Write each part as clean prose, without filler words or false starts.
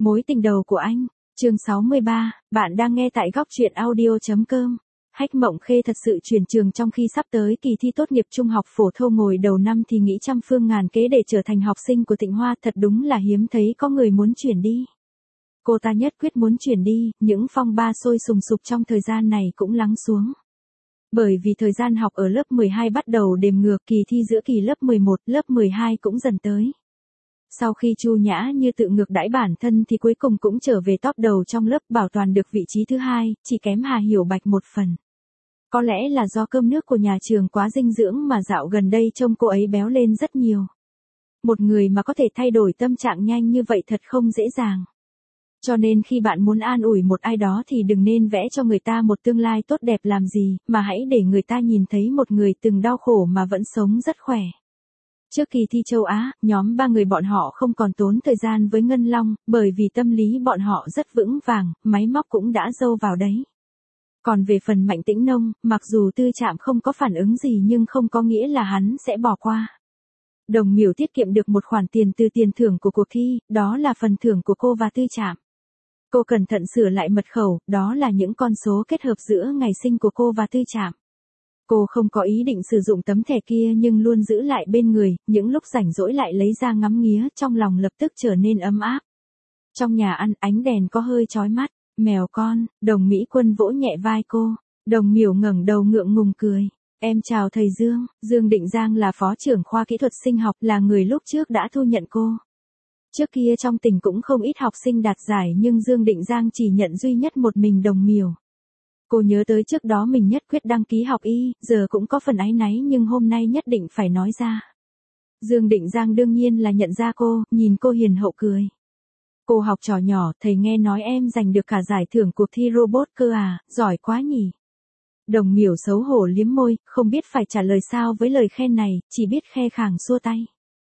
Mối tình đầu của anh, chương 63, bạn đang nghe tại góc truyện audio.com. Hách Mộng Khê thật sự chuyển trường trong khi sắp tới kỳ thi tốt nghiệp trung học phổ thông ngồi đầu năm thì nghĩ trăm phương ngàn kế để trở thành học sinh của Tịnh Hoa, thật đúng là hiếm thấy có người muốn chuyển đi. Cô ta nhất quyết muốn chuyển đi, những phong ba sôi sùng sục trong thời gian này cũng lắng xuống. Bởi vì thời gian học ở lớp 12 bắt đầu đếm ngược, kỳ thi giữa kỳ lớp 11, lớp 12 cũng dần tới. Sau khi Chu Nhã Như tự ngược đãi bản thân thì cuối cùng cũng trở về top đầu trong lớp, bảo toàn được vị trí thứ hai, chỉ kém Hà Hiểu Bạch một phần. Có lẽ là do cơm nước của nhà trường quá dinh dưỡng mà dạo gần đây trông cô ấy béo lên rất nhiều. Một người mà có thể thay đổi tâm trạng nhanh như vậy thật không dễ dàng. Cho nên khi bạn muốn an ủi một ai đó thì đừng nên vẽ cho người ta một tương lai tốt đẹp làm gì, mà hãy để người ta nhìn thấy một người từng đau khổ mà vẫn sống rất khỏe. Trước kỳ thi châu Á, nhóm 3 người bọn họ không còn tốn thời gian với Ngân Long, bởi vì tâm lý bọn họ rất vững vàng, máy móc cũng đã dâu vào đấy. Còn về phần Mạnh Tĩnh Nông, mặc dù Tư Trạm không có phản ứng gì nhưng không có nghĩa là hắn sẽ bỏ qua. Đồng Miểu tiết kiệm được một khoản tiền từ tiền thưởng của cuộc thi, đó là phần thưởng của cô và Tư Trạm. Cô cẩn thận sửa lại mật khẩu, đó là những con số kết hợp giữa ngày sinh của cô và Tư Trạm. Cô không có ý định sử dụng tấm thẻ kia nhưng luôn giữ lại bên người, những lúc rảnh rỗi lại lấy ra ngắm nghía, trong lòng lập tức trở nên ấm áp. Trong nhà ăn, ánh đèn có hơi chói mắt, mèo con, Đồng Mỹ Quân vỗ nhẹ vai cô, Đồng Miểu ngẩng đầu ngượng ngùng cười. Em chào thầy Dương. Dương Định Giang là phó trưởng khoa kỹ thuật sinh học, là người lúc trước đã thu nhận cô. Trước kia trong tỉnh cũng không ít học sinh đạt giải nhưng Dương Định Giang chỉ nhận duy nhất một mình Đồng Miểu. Cô nhớ tới trước đó mình nhất quyết đăng ký học y, giờ cũng có phần áy náy nhưng hôm nay nhất định phải nói ra. Dương Định Giang đương nhiên là nhận ra cô, nhìn cô hiền hậu cười. Cô học trò nhỏ, thầy nghe nói em giành được cả giải thưởng cuộc thi robot cơ à, giỏi quá nhỉ. Đồng Miểu xấu hổ liếm môi, không biết phải trả lời sao với lời khen này, chỉ biết khe khàng xua tay.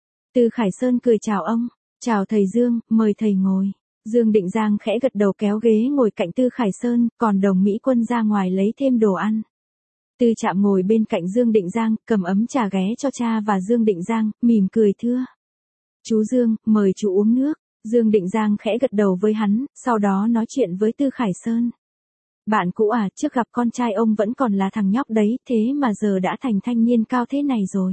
Từ Khải Sơn cười chào ông, chào thầy Dương, mời thầy ngồi. Dương Định Giang khẽ gật đầu kéo ghế ngồi cạnh Tư Khải Sơn, còn Đồng Mỹ Quân ra ngoài lấy thêm đồ ăn. Tư Trạm ngồi bên cạnh Dương Định Giang, cầm ấm trà ghé cho cha và Dương Định Giang, mỉm cười thưa. Chú Dương, mời chú uống nước. Dương Định Giang khẽ gật đầu với hắn, sau đó nói chuyện với Tư Khải Sơn. Bạn cũ à, trước gặp con trai ông vẫn còn là thằng nhóc đấy, thế mà giờ đã thành thanh niên cao thế này rồi.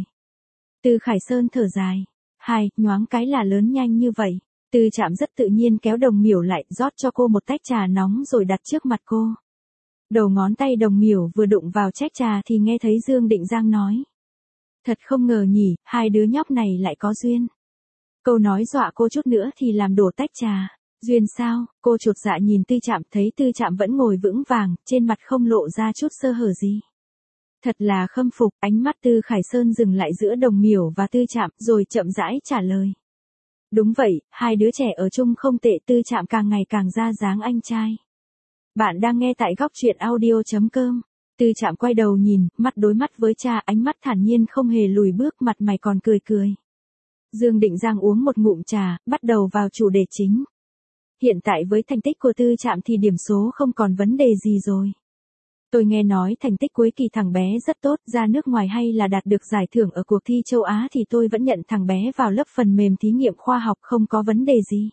Tư Khải Sơn thở dài. Nhoáng cái là lớn nhanh như vậy. Tư Trạm rất tự nhiên kéo Đồng Miểu lại, rót cho cô một tách trà nóng rồi đặt trước mặt cô. Đầu ngón tay Đồng Miểu vừa đụng vào chén trà thì nghe thấy Dương Định Giang nói. Thật không ngờ nhỉ, hai đứa nhóc này lại có duyên. Câu nói dọa cô chút nữa thì làm đổ tách trà. Duyên sao? Cô chột dạ nhìn Tư Trạm, thấy Tư Trạm vẫn ngồi vững vàng, trên mặt không lộ ra chút sơ hở gì. Thật là khâm phục, ánh mắt Tư Khải Sơn dừng lại giữa Đồng Miểu và Tư Trạm, rồi chậm rãi trả lời. Đúng vậy, hai đứa trẻ ở chung không tệ, Tư Trạm càng ngày càng ra dáng anh trai. Bạn đang nghe tại góc truyện audio.com. Tư Trạm quay đầu nhìn, mắt đối mắt với cha, ánh mắt thản nhiên không hề lùi bước, mặt mày còn cười cười. Dương Định Giang uống một ngụm trà, bắt đầu vào chủ đề chính. Hiện tại với thành tích của Tư Trạm thì điểm số không còn vấn đề gì rồi. Tôi nghe nói thành tích cuối kỳ thằng bé rất tốt, ra nước ngoài hay là đạt được giải thưởng ở cuộc thi châu Á thì tôi vẫn nhận thằng bé vào lớp phần mềm thí nghiệm khoa học, không có vấn đề gì.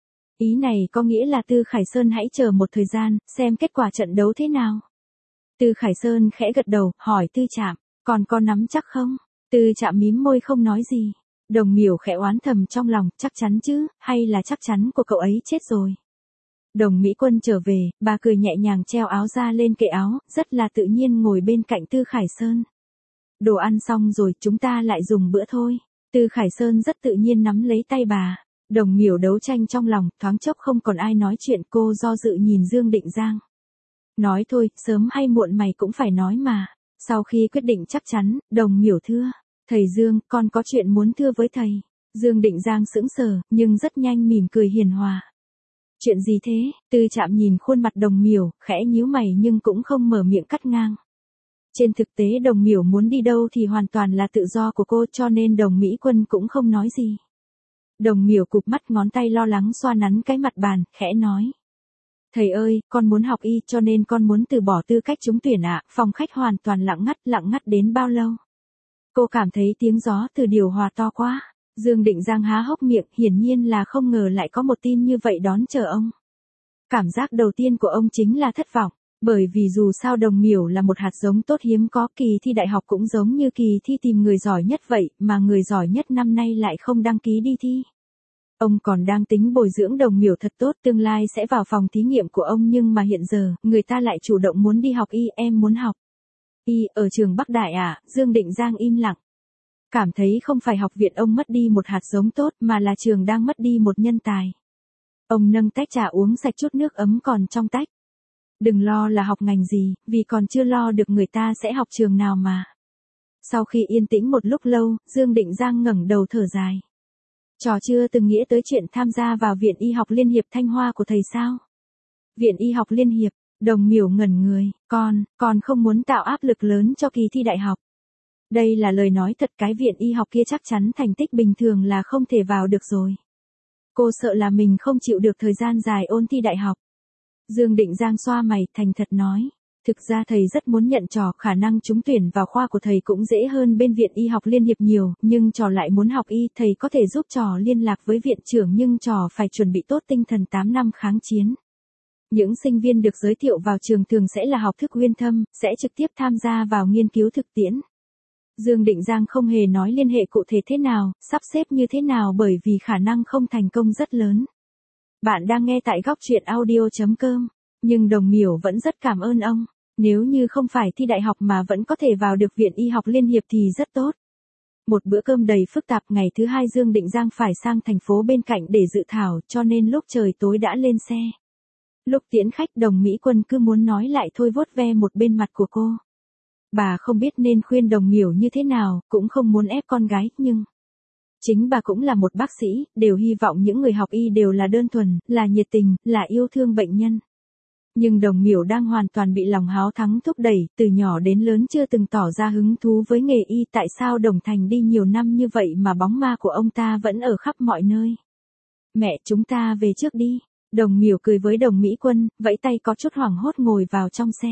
Ý này có nghĩa là Tư Khải Sơn hãy chờ một thời gian, xem kết quả trận đấu thế nào. Tư Khải Sơn khẽ gật đầu, hỏi Tư Trạm, còn có nắm chắc không? Tư Trạm mím môi không nói gì. Đồng Miểu khẽ oán thầm trong lòng, chắc chắn chứ, hay là chắc chắn của cậu ấy chết rồi. Đồng Mỹ Quân trở về, bà cười nhẹ nhàng treo áo ra lên kệ áo, rất là tự nhiên ngồi bên cạnh Tư Khải Sơn. Đồ ăn xong rồi, chúng ta lại dùng bữa thôi. Tư Khải Sơn rất tự nhiên nắm lấy tay bà. Đồng Miểu đấu tranh trong lòng, thoáng chốc không còn ai nói chuyện, cô do dự nhìn Dương Định Giang. Nói thôi, sớm hay muộn mày cũng phải nói mà. Sau khi quyết định chắc chắn, Đồng Miểu thưa. Thầy Dương, con có chuyện muốn thưa với thầy. Dương Định Giang sững sờ, nhưng rất nhanh mỉm cười hiền hòa. Chuyện gì thế? Tư Trạm nhìn khuôn mặt Đồng Miểu, khẽ nhíu mày nhưng cũng không mở miệng cắt ngang. Trên thực tế Đồng Miểu muốn đi đâu thì hoàn toàn là tự do của cô, cho nên Đồng Mỹ Quân cũng không nói gì. Đồng Miểu cụp mắt, ngón tay lo lắng xoa nắn cái mặt bàn, khẽ nói. Thầy ơi, con muốn học y cho nên con muốn từ bỏ tư cách trúng tuyển ạ. Phòng khách hoàn toàn lặng ngắt đến bao lâu? Cô cảm thấy tiếng gió từ điều hòa to quá. Dương Định Giang há hốc miệng, hiển nhiên là không ngờ lại có một tin như vậy đón chờ ông. Cảm giác đầu tiên của ông chính là thất vọng, bởi vì dù sao Đồng Miểu là một hạt giống tốt hiếm có, kỳ thi đại học cũng giống như kỳ thi tìm người giỏi nhất vậy, mà người giỏi nhất năm nay lại không đăng ký đi thi. Ông còn đang tính bồi dưỡng Đồng Miểu thật tốt, tương lai sẽ vào phòng thí nghiệm của ông, nhưng mà hiện giờ, người ta lại chủ động muốn đi học y. Em muốn học y ở trường Bắc Đại à? Dương Định Giang im lặng. Cảm thấy không phải học viện ông mất đi một hạt giống tốt, mà là trường đang mất đi một nhân tài. Ông nâng tách trà uống sạch chút nước ấm còn trong tách. Đừng lo là học ngành gì, vì còn chưa lo được người ta sẽ học trường nào mà. Sau khi yên tĩnh một lúc lâu, Dương Định Giang ngẩng đầu thở dài. Trò chưa từng nghĩ tới chuyện tham gia vào Viện Y học Liên hiệp Thanh Hoa của thầy sao? Viện Y học Liên hiệp, Đồng Miểu ngẩn người, con không muốn tạo áp lực lớn cho kỳ thi đại học. Đây là lời nói thật, cái viện y học kia chắc chắn thành tích bình thường là không thể vào được rồi. Cô sợ là mình không chịu được thời gian dài ôn thi đại học. Dương Định Giang xoa mày, thành thật nói. Thực ra thầy rất muốn nhận trò, khả năng trúng tuyển vào khoa của thầy cũng dễ hơn bên Viện Y học Liên hiệp nhiều, nhưng trò lại muốn học y, thầy có thể giúp trò liên lạc với viện trưởng, nhưng trò phải chuẩn bị tốt tinh thần 8 năm kháng chiến. Những sinh viên được giới thiệu vào trường thường sẽ là học thức uyên thâm, sẽ trực tiếp tham gia vào nghiên cứu thực tiễn. Dương Định Giang không hề nói liên hệ cụ thể thế nào, sắp xếp như thế nào, bởi vì khả năng không thành công rất lớn. Bạn đang nghe tại góc truyện audio.com, nhưng Đồng Miểu vẫn rất cảm ơn ông. Nếu như không phải thi đại học mà vẫn có thể vào được Viện Y học Liên hiệp thì rất tốt. Một bữa cơm đầy phức tạp, ngày thứ hai Dương Định Giang phải sang thành phố bên cạnh để dự thảo, cho nên lúc trời tối đã lên xe. Lúc tiễn khách, Đồng Mỹ Quân cứ muốn nói lại thôi, vuốt ve một bên mặt của cô. Bà không biết nên khuyên Đồng Miểu như thế nào, cũng không muốn ép con gái, nhưng chính bà cũng là một bác sĩ, đều hy vọng những người học y đều là đơn thuần, là nhiệt tình, là yêu thương bệnh nhân. Nhưng Đồng Miểu đang hoàn toàn bị lòng háo thắng thúc đẩy, từ nhỏ đến lớn chưa từng tỏ ra hứng thú với nghề y. Tại sao Đồng Thành đi nhiều năm như vậy mà bóng ma của ông ta vẫn ở khắp mọi nơi? Mẹ, chúng ta về trước đi. Đồng Miểu cười với Đồng Mỹ Quân, vẫy tay có chút hoảng hốt ngồi vào trong xe.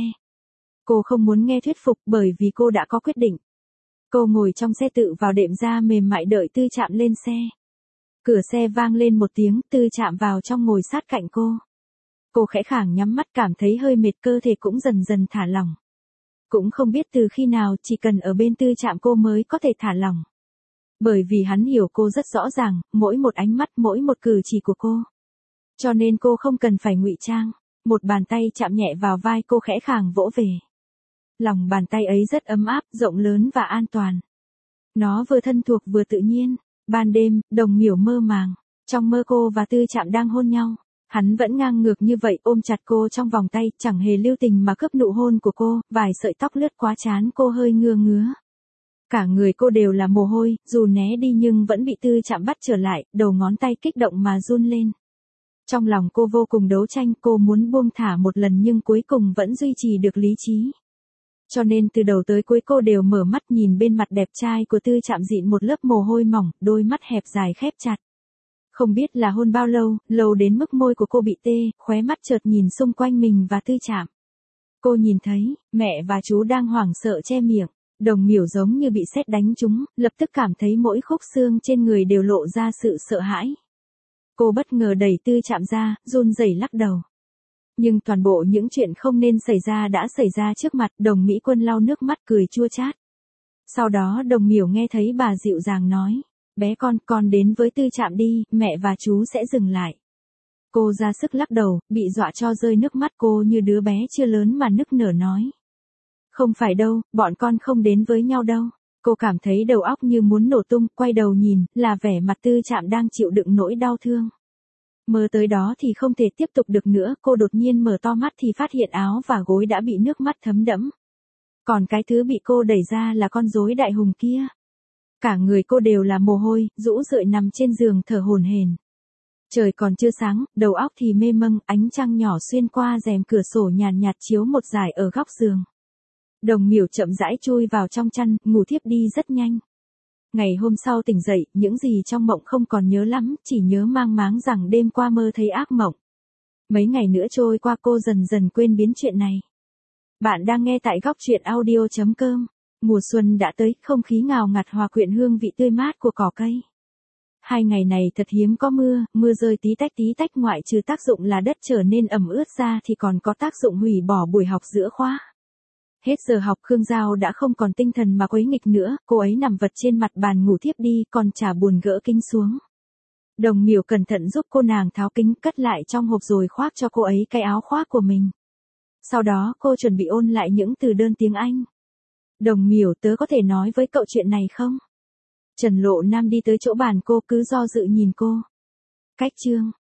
Cô không muốn nghe thuyết phục bởi vì cô đã có quyết định. Cô ngồi trong xe tự vào đệm da mềm mại đợi Tư Trạm lên xe. Cửa xe vang lên một tiếng, Tư Trạm vào trong ngồi sát cạnh cô. Cô khẽ khàng nhắm mắt, cảm thấy hơi mệt, cơ thể cũng dần dần thả lỏng. Cũng không biết từ khi nào, chỉ cần ở bên Tư Trạm cô mới có thể thả lỏng. Bởi vì hắn hiểu cô rất rõ ràng, mỗi một ánh mắt, mỗi một cử chỉ của cô. Cho nên cô không cần phải ngụy trang. Một bàn tay chạm nhẹ vào vai cô, khẽ khàng vỗ về. Lòng bàn tay ấy rất ấm áp, rộng lớn và an toàn. Nó vừa thân thuộc vừa tự nhiên. Ban đêm, Đồng Miểu mơ màng. Trong mơ cô và Tư Trạm đang hôn nhau. Hắn vẫn ngang ngược như vậy, ôm chặt cô trong vòng tay, chẳng hề lưu tình mà cướp nụ hôn của cô, vài sợi tóc lướt qua trán cô hơi ngứa ngứa. Cả người cô đều là mồ hôi, dù né đi nhưng vẫn bị Tư Trạm bắt trở lại, đầu ngón tay kích động mà run lên. Trong lòng cô vô cùng đấu tranh, cô muốn buông thả một lần nhưng cuối cùng vẫn duy trì được lý trí. Cho nên từ đầu tới cuối cô đều mở mắt nhìn bên mặt đẹp trai của Tư Trạm, dịn một lớp mồ hôi mỏng, đôi mắt hẹp dài khép chặt. Không biết là hôn bao lâu, lâu đến mức môi của cô bị tê, khóe mắt chợt nhìn xung quanh mình và Tư Trạm. Cô nhìn thấy, mẹ và chú đang hoảng sợ che miệng. Đồng Miểu giống như bị sét đánh trúng, lập tức cảm thấy mỗi khúc xương trên người đều lộ ra sự sợ hãi. Cô bất ngờ đẩy Tư Trạm ra, run rẩy lắc đầu. Nhưng toàn bộ những chuyện không nên xảy ra đã xảy ra trước mặt. Đồng Mỹ Quân lau nước mắt cười chua chát. Sau đó Đồng Miểu nghe thấy bà dịu dàng nói. Bé con đến với Tư Trạm đi, mẹ và chú sẽ dừng lại. Cô ra sức lắc đầu, bị dọa cho rơi nước mắt, cô như đứa bé chưa lớn mà nức nở nói. Không phải đâu, bọn con không đến với nhau đâu. Cô cảm thấy đầu óc như muốn nổ tung, quay đầu nhìn, là vẻ mặt Tư Trạm đang chịu đựng nỗi đau thương. Mơ tới đó thì không thể tiếp tục được nữa, cô đột nhiên mở to mắt thì phát hiện áo và gối đã bị nước mắt thấm đẫm. Còn cái thứ bị cô đẩy ra là con rối đại hùng kia. Cả người cô đều là mồ hôi, rũ rượi nằm trên giường thở hổn hển. Trời còn chưa sáng, đầu óc thì mê mông, ánh trăng nhỏ xuyên qua rèm cửa sổ nhàn nhạt chiếu một dải ở góc giường. Đồng Miểu chậm rãi chui vào trong chăn, ngủ thiếp đi rất nhanh. Ngày hôm sau tỉnh dậy, những gì trong mộng không còn nhớ lắm, chỉ nhớ mang máng rằng đêm qua mơ thấy ác mộng. Mấy ngày nữa trôi qua cô dần dần quên biến chuyện này. Bạn đang nghe tại góc truyện audio.com. Mùa xuân đã tới, không khí ngào ngạt hòa quyện hương vị tươi mát của cỏ cây. 2 ngày này thật hiếm có mưa, mưa rơi tí tách ngoại trừ tác dụng là đất trở nên ẩm ướt ra thì còn có tác dụng hủy bỏ buổi học giữa khóa. Hết giờ học Khương Giao đã không còn tinh thần mà quấy nghịch nữa, cô ấy nằm vật trên mặt bàn ngủ thiếp đi còn chả buồn gỡ kính xuống. Đồng Miểu cẩn thận giúp cô nàng tháo kính cất lại trong hộp rồi khoác cho cô ấy cái áo khoác của mình. Sau đó cô chuẩn bị ôn lại những từ đơn tiếng Anh. Đồng Miểu, tớ có thể nói với cậu chuyện này không? Trần Lộ Nam đi tới chỗ bàn cô cứ do dự nhìn cô. Cách chương